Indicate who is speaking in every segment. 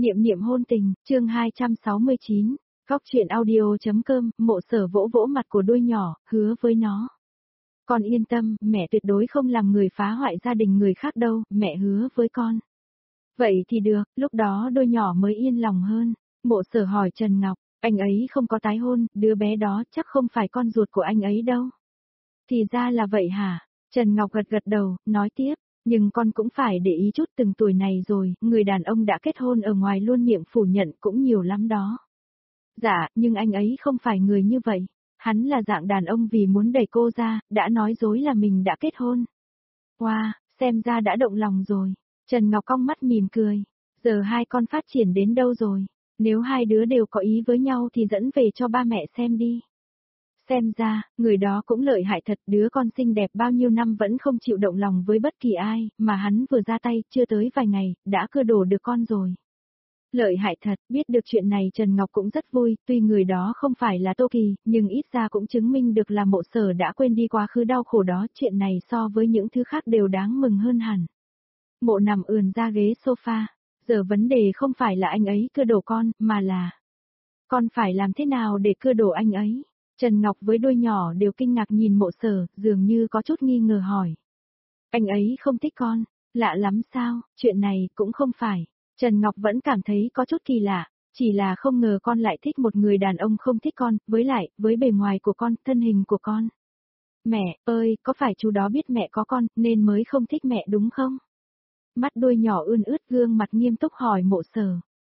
Speaker 1: Niệm niệm hôn tình, chương 269, góc truyện audio.com, Mộ Sở vỗ vỗ mặt của đôi nhỏ, hứa với nó. Con yên tâm, mẹ tuyệt đối không làm người phá hoại gia đình người khác đâu, mẹ hứa với con. Vậy thì được, lúc đó đôi nhỏ mới yên lòng hơn. Mộ Sở hỏi Trần Ngọc, anh ấy không có tái hôn, đứa bé đó chắc không phải con ruột của anh ấy đâu. Thì ra là vậy hả? Trần Ngọc gật gật đầu, nói tiếp. Nhưng con cũng phải để ý chút, từng tuổi này rồi, người đàn ông đã kết hôn ở ngoài luôn miệng phủ nhận cũng nhiều lắm đó. Dạ, nhưng anh ấy không phải người như vậy. Hắn là dạng đàn ông vì muốn đẩy cô ra, đã nói dối là mình đã kết hôn. Wow, xem ra đã động lòng rồi. Trần Ngọc cong mắt mỉm cười. Giờ hai con phát triển đến đâu rồi? Nếu hai đứa đều có ý với nhau thì dẫn về cho ba mẹ xem đi. Xem ra, người đó cũng lợi hại thật, đứa con xinh đẹp bao nhiêu năm vẫn không chịu động lòng với bất kỳ ai, mà hắn vừa ra tay, chưa tới vài ngày, đã cưa đổ được con rồi. Lợi hại thật, biết được chuyện này Trần Ngọc cũng rất vui, tuy người đó không phải là Tô Kỳ, nhưng ít ra cũng chứng minh được là Mộ Sở đã quên đi quá khứ đau khổ đó, chuyện này so với những thứ khác đều đáng mừng hơn hẳn. Mộ nằm ườn ra ghế sofa, giờ vấn đề không phải là anh ấy cưa đổ con, mà là con phải làm thế nào để cưa đổ anh ấy. Trần Ngọc với đôi nhỏ đều kinh ngạc nhìn Mộ Sở, dường như có chút nghi ngờ hỏi. Anh ấy không thích con, lạ lắm sao, chuyện này cũng không phải. Trần Ngọc vẫn cảm thấy có chút kỳ lạ, chỉ là không ngờ con lại thích một người đàn ông không thích con, với lại, với bề ngoài của con, thân hình của con. Mẹ ơi, có phải chú đó biết mẹ có con, nên mới không thích mẹ đúng không? Mắt đôi nhỏ ươn ướt, gương mặt nghiêm túc hỏi Mộ Sở.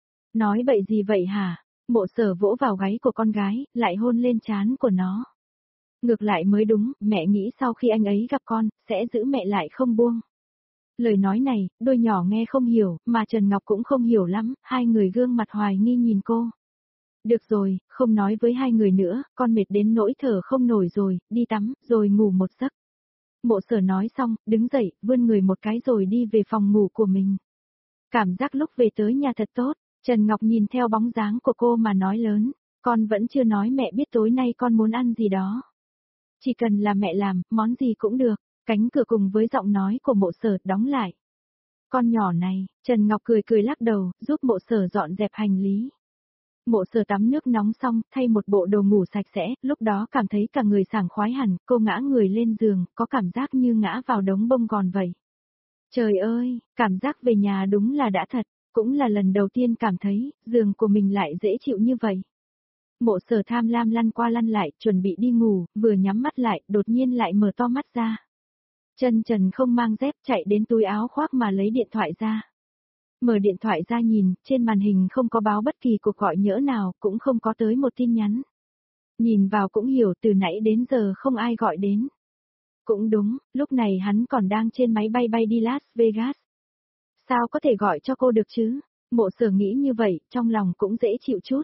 Speaker 1: Nói bậy gì vậy hả? Mộ Sở vỗ vào gáy của con gái, lại hôn lên trán của nó. Ngược lại mới đúng, mẹ nghĩ sau khi anh ấy gặp con, sẽ giữ mẹ lại không buông. Lời nói này, đôi nhỏ nghe không hiểu, mà Trần Ngọc cũng không hiểu lắm, hai người gương mặt hoài nghi nhìn cô. Được rồi, không nói với hai người nữa, con mệt đến nỗi thở không nổi rồi, đi tắm, rồi ngủ một giấc. Mộ Sở nói xong, đứng dậy, vươn người một cái rồi đi về phòng ngủ của mình. Cảm giác lúc về tới nhà thật tốt, Trần Ngọc nhìn theo bóng dáng của cô mà nói lớn, con vẫn chưa nói mẹ biết tối nay con muốn ăn gì đó. Chỉ cần là mẹ làm, món gì cũng được, cánh cửa cùng với giọng nói của Mộ Sở đóng lại. Con nhỏ này, Trần Ngọc cười cười lắc đầu, giúp Mộ Sở dọn dẹp hành lý. Mộ Sở tắm nước nóng xong, thay một bộ đồ ngủ sạch sẽ, lúc đó cảm thấy cả người sảng khoái hẳn, cô ngã người lên giường, có cảm giác như ngã vào đống bông gòn vậy. Trời ơi, cảm giác về nhà đúng là đã thật, cũng là lần đầu tiên cảm thấy, giường của mình lại dễ chịu như vậy. Mộ Sở tham lam lăn qua lăn lại, chuẩn bị đi ngủ, vừa nhắm mắt lại, đột nhiên lại mở to mắt ra. Chân trần không mang dép, chạy đến túi áo khoác mà lấy điện thoại ra. Mở điện thoại ra nhìn, trên màn hình không có báo bất kỳ cuộc gọi nhỡ nào, cũng không có tới một tin nhắn. Nhìn vào cũng hiểu từ nãy đến giờ không ai gọi đến. Cũng đúng, lúc này hắn còn đang trên máy bay bay đi Las Vegas. Sao có thể gọi cho cô được chứ? Mộ Sở nghĩ như vậy, trong lòng cũng dễ chịu chút.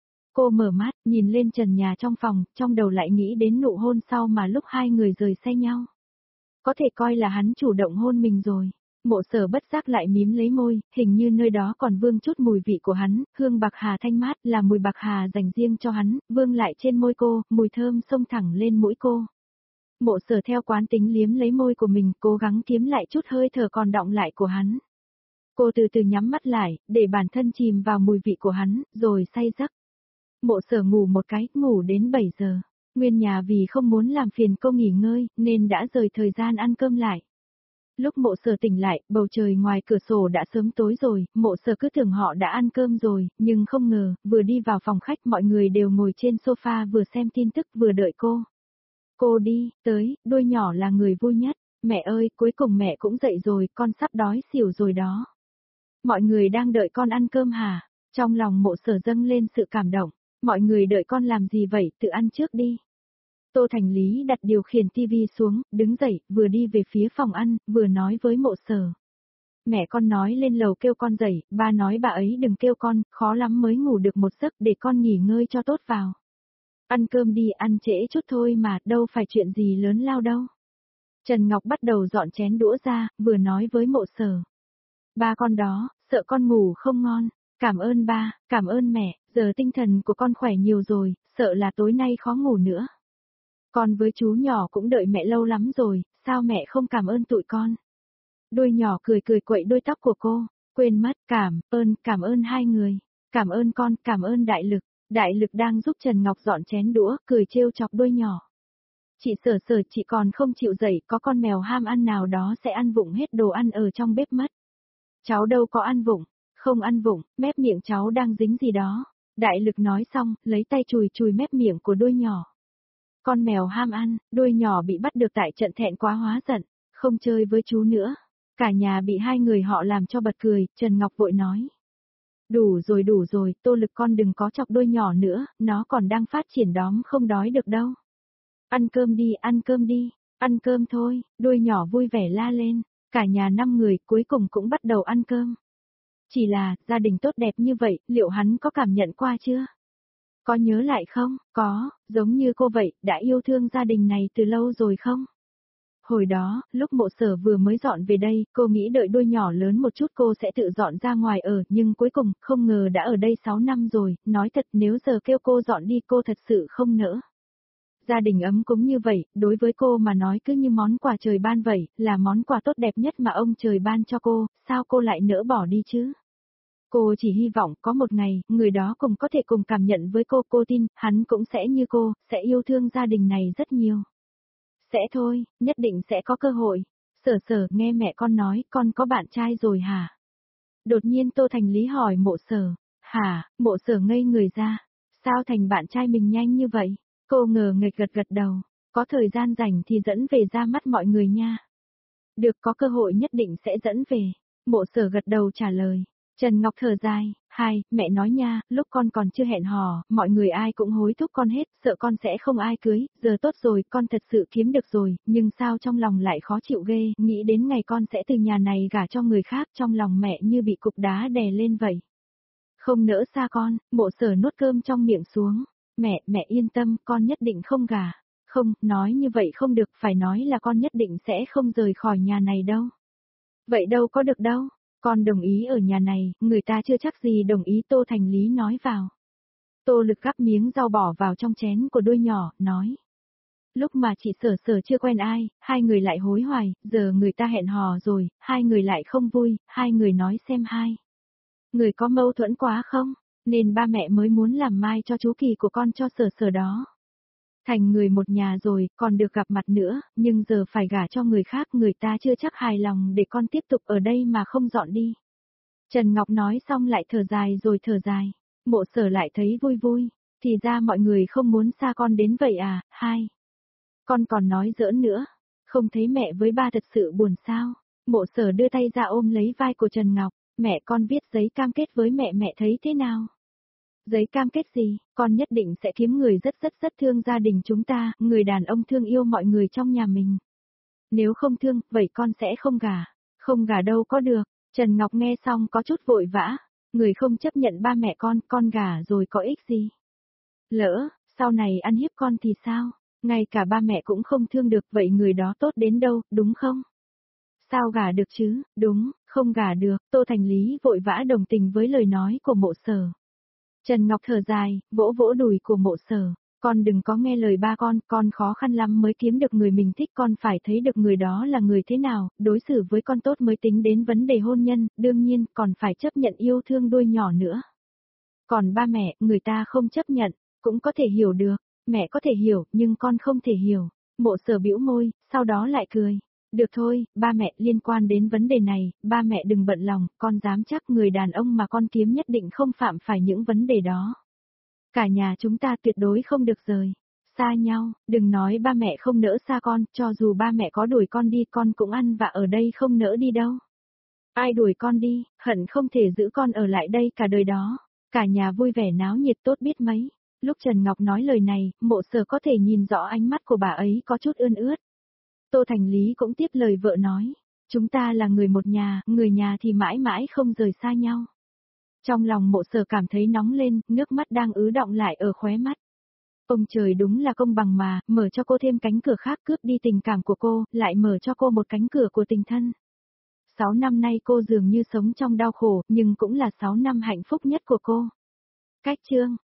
Speaker 1: Cô mở mắt, nhìn lên trần nhà trong phòng, trong đầu lại nghĩ đến nụ hôn sau mà lúc hai người rời xe nhau. Có thể coi là hắn chủ động hôn mình rồi. Mộ Sở bất giác lại mím lấy môi, hình như nơi đó còn vương chút mùi vị của hắn, hương bạc hà thanh mát là mùi bạc hà dành riêng cho hắn, vương lại trên môi cô, mùi thơm xông thẳng lên mũi cô. Mộ Sở theo quán tính liếm lấy môi của mình, cố gắng kiếm lại chút hơi thở còn đọng lại của hắn. Cô từ từ nhắm mắt lại, để bản thân chìm vào mùi vị của hắn, rồi say giấc. Mộ Sở ngủ một cái, ngủ đến 7 giờ. Nguyên nhà vì không muốn làm phiền cô nghỉ ngơi, nên đã rời thời gian ăn cơm lại. Lúc Mộ Sở tỉnh lại, bầu trời ngoài cửa sổ đã sớm tối rồi, Mộ Sở cứ tưởng họ đã ăn cơm rồi, nhưng không ngờ, vừa đi vào phòng khách mọi người đều ngồi trên sofa vừa xem tin tức vừa đợi cô. Cô đi, tới, đôi nhỏ là người vui nhất. Mẹ ơi, cuối cùng mẹ cũng dậy rồi, con sắp đói xỉu rồi đó. Mọi người đang đợi con ăn cơm hả? Trong lòng Mộ Sở dâng lên sự cảm động. Mọi người đợi con làm gì vậy, tự ăn trước đi. Tô Thành Lý đặt điều khiển tivi xuống, đứng dậy, vừa đi về phía phòng ăn, vừa nói với Mộ Sở. Mẹ con nói lên lầu kêu con dậy, ba nói bà ấy đừng kêu con, khó lắm mới ngủ được một giấc để con nghỉ ngơi cho tốt vào. Ăn cơm đi, ăn trễ chút thôi mà, đâu phải chuyện gì lớn lao đâu. Trần Ngọc bắt đầu dọn chén đũa ra, vừa nói với Mộ Sở. Ba con đó, sợ con ngủ không ngon. Cảm ơn ba, cảm ơn mẹ, giờ tinh thần của con khỏe nhiều rồi, sợ là tối nay khó ngủ nữa. Con với chú nhỏ cũng đợi mẹ lâu lắm rồi, sao mẹ không cảm ơn tụi con? Đôi nhỏ cười cười quậy đôi tóc của cô, Quên mất, cảm ơn hai người. Cảm ơn con, cảm ơn đại lực. Đại lực đang giúp Trần Ngọc dọn chén đũa, cười trêu chọc đôi nhỏ. Chị Sở Sở, chị còn không chịu dậy, có con mèo ham ăn nào đó sẽ ăn vụng hết đồ ăn ở trong bếp mất. Cháu đâu có ăn vụng, không ăn vụng, mép miệng cháu đang dính gì đó. Đại lực nói xong, lấy tay chùi chùi mép miệng của đôi nhỏ. Con mèo ham ăn, đôi nhỏ bị bắt được tại trận thẹn quá hóa giận, không chơi với chú nữa. Cả nhà bị hai người họ làm cho bật cười, Trần Ngọc vội nói. Đủ rồi, Tô Lực con đừng có chọc đôi nhỏ nữa, nó còn đang phát triển đóm không đói được đâu. Ăn cơm đi, ăn cơm thôi, đôi nhỏ vui vẻ la lên, cả nhà 5 người cuối cùng cũng bắt đầu ăn cơm. Chỉ là, gia đình tốt đẹp như vậy, liệu hắn có cảm nhận qua chưa? Có nhớ lại không? Có, giống như cô vậy, đã yêu thương gia đình này từ lâu rồi không? Hồi đó, lúc Mộ Sở vừa mới dọn về đây, cô nghĩ đợi đôi nhỏ lớn một chút cô sẽ tự dọn ra ngoài ở, nhưng cuối cùng, không ngờ đã ở đây 6 năm rồi, nói thật nếu giờ kêu cô dọn đi cô thật sự không nỡ. Gia đình ấm cúng như vậy, đối với cô mà nói cứ như món quà trời ban vậy, là món quà tốt đẹp nhất mà ông trời ban cho cô, sao cô lại nỡ bỏ đi chứ? Cô chỉ hy vọng có một ngày, người đó cũng có thể cùng cảm nhận với cô tin, hắn cũng sẽ như cô, sẽ yêu thương gia đình này rất nhiều. Sẽ thôi, nhất định sẽ có cơ hội. Sở Sở, nghe mẹ con nói, con có bạn trai rồi hả? Đột nhiên Tô Thành Lý hỏi Mộ Sở. Hả? Mộ Sở ngây người ra. Sao thành bạn trai mình nhanh như vậy? Cô ngờ nghệch gật đầu. Có thời gian rảnh thì dẫn về ra mắt mọi người nha. Được, có cơ hội nhất định sẽ dẫn về. Mộ Sở gật đầu trả lời. Trần Ngọc thở dài, mẹ nói nha, lúc con còn chưa hẹn hò, mọi người ai cũng hối thúc con hết, sợ con sẽ không ai cưới, giờ tốt rồi, con thật sự kiếm được rồi, nhưng sao trong lòng lại khó chịu ghê, nghĩ đến ngày con sẽ từ nhà này gả cho người khác, trong lòng mẹ như bị cục đá đè lên vậy. Không nỡ xa con, Mộ Sở nuốt cơm trong miệng xuống, mẹ yên tâm, con nhất định không gả. Không, nói như vậy không được, phải nói là con nhất định sẽ không rời khỏi nhà này đâu. Vậy đâu có được đâu. Con đồng ý ở nhà này, người ta chưa chắc gì đồng ý, Tô Thành Lý nói vào. Tô Lực gắp miếng rau bỏ vào trong chén của đôi nhỏ, nói. Lúc mà chị Sở Sở chưa quen ai, hai người lại hối hoài, giờ người ta hẹn hò rồi, hai người lại không vui, hai người nói xem hai. Người có mâu thuẫn quá không? Nên ba mẹ mới muốn làm mai cho chú Kỳ của con cho Sở Sở đó. Thành người một nhà rồi, còn được gặp mặt nữa, nhưng giờ phải gả cho người khác, người ta chưa chắc hài lòng để con tiếp tục ở đây mà không dọn đi. Trần Ngọc nói xong lại thở dài rồi thở dài. Mộ Sở lại thấy vui vui, thì ra mọi người không muốn xa con đến vậy à, Con còn nói giỡn nữa, không thấy mẹ với ba thật sự buồn sao. Mộ Sở đưa tay ra ôm lấy vai của Trần Ngọc, mẹ con viết giấy cam kết với mẹ thấy thế nào? Giấy cam kết gì, con nhất định sẽ kiếm người rất thương gia đình chúng ta, người đàn ông thương yêu mọi người trong nhà mình. Nếu không thương, vậy con sẽ không gả. Không gả đâu có được. Trần Ngọc nghe xong có chút vội vã. Người không chấp nhận ba mẹ con gả rồi có ích gì. Lỡ, sau này ăn hiếp con thì sao? Ngay cả ba mẹ cũng không thương được, vậy người đó tốt đến đâu, đúng không? Sao gả được chứ, đúng, không gả được, Tô Thành Lý vội vã đồng tình với lời nói của Mộ Sở. Trần Ngọc thở dài, vỗ vỗ đùi của Mộ Sở, con đừng có nghe lời ba con khó khăn lắm mới kiếm được người mình thích, con phải thấy được người đó là người thế nào, đối xử với con tốt mới tính đến vấn đề hôn nhân, đương nhiên, còn phải chấp nhận yêu thương đôi nhỏ nữa. Còn ba mẹ, người ta không chấp nhận, cũng có thể hiểu được, mẹ có thể hiểu, nhưng con không thể hiểu. Mộ Sở bĩu môi, sau đó lại cười. Được thôi, ba mẹ, liên quan đến vấn đề này, ba mẹ đừng bận lòng, con dám chắc người đàn ông mà con kiếm nhất định không phạm phải những vấn đề đó. Cả nhà chúng ta tuyệt đối không được rời xa nhau, đừng nói ba mẹ không nỡ xa con, cho dù ba mẹ có đuổi con đi con cũng ăn vạ ở đây không nỡ đi đâu. Ai đuổi con đi, hận không thể giữ con ở lại đây cả đời đó. Cả nhà vui vẻ náo nhiệt tốt biết mấy. Lúc Trần Ngọc nói lời này, Mộ Sở có thể nhìn rõ ánh mắt của bà ấy có chút ươn ướt. Tô Thành Lý cũng tiếp lời vợ nói, chúng ta là người một nhà, người nhà thì mãi mãi không rời xa nhau. Trong lòng Mộ Sở cảm thấy nóng lên, nước mắt đang ứ đọng lại ở khóe mắt. Ông trời đúng là công bằng mà, mở cho cô thêm cánh cửa khác, cướp đi tình cảm của cô, lại mở cho cô một cánh cửa của tình thân. 6 năm nay cô dường như sống trong đau khổ, nhưng cũng là 6 năm hạnh phúc nhất của cô. Cách chương